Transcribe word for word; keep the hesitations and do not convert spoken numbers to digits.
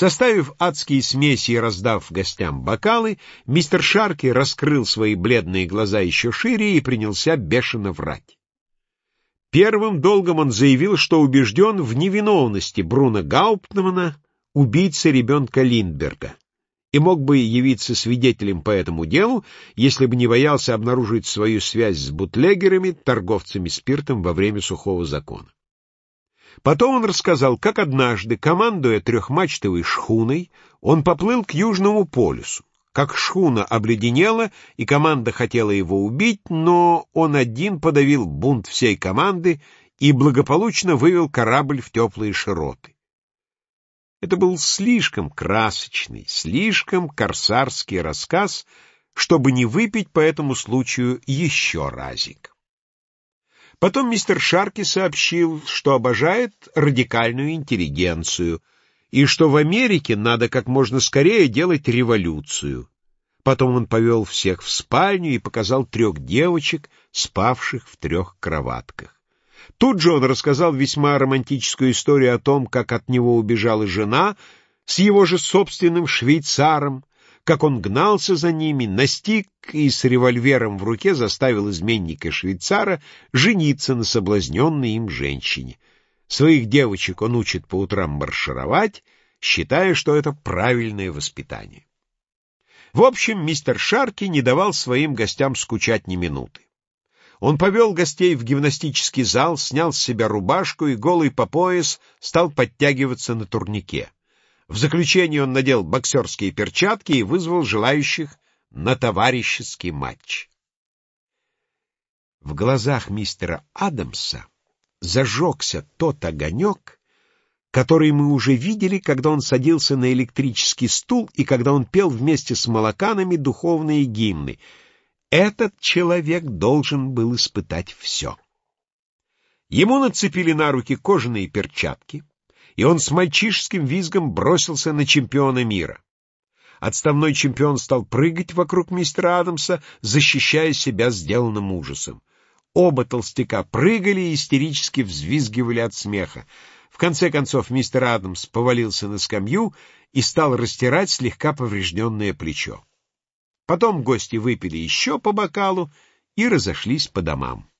Составив адские смеси и раздав гостям бокалы, мистер Шарки раскрыл свои бледные глаза еще шире и принялся бешено врать. Первым долгом он заявил, что убежден в невиновности Бруно Гауптмана, убийцы ребенка Линдберга, и мог бы явиться свидетелем по этому делу, если бы не боялся обнаружить свою связь с бутлегерами, торговцами спиртом во время сухого закона. Потом он рассказал, как однажды, командуя трехмачтовой шхуной, он поплыл к Южному полюсу, как шхуна обледенела, и команда хотела его убить, но он один подавил бунт всей команды и благополучно вывел корабль в теплые широты. Это был слишком красочный, слишком корсарский рассказ, чтобы не выпить по этому случаю еще разик. Потом мистер Шарки сообщил, что обожает радикальную интеллигенцию и что в Америке надо как можно скорее делать революцию. Потом он повел всех в спальню и показал трех девочек, спавших в трех кроватках. Тут же он рассказал весьма романтическую историю о том, как от него убежала жена с его же собственным швейцаром, как он гнался за ними, настиг и с револьвером в руке заставил изменника-швейцара жениться на соблазненной им женщине. Своих девочек он учит по утрам маршировать, считая, что это правильное воспитание. В общем, мистер Шарки не давал своим гостям скучать ни минуты. Он повел гостей в гимнастический зал, снял с себя рубашку и голый по пояс стал подтягиваться на турнике. В заключение он надел боксерские перчатки и вызвал желающих на товарищеский матч. В глазах мистера Адамса зажегся тот огонек, который мы уже видели, когда он садился на электрический стул и когда он пел вместе с молоканами духовные гимны. Этот человек должен был испытать все. Ему нацепили на руки кожаные перчатки, и он с мальчишеским визгом бросился на чемпиона мира. Отставной чемпион стал прыгать вокруг мистера Адамса, защищая себя сделанным ужасом. Оба толстяка прыгали и истерически взвизгивали от смеха. В конце концов мистер Адамс повалился на скамью и стал растирать слегка поврежденное плечо. Потом гости выпили еще по бокалу и разошлись по домам.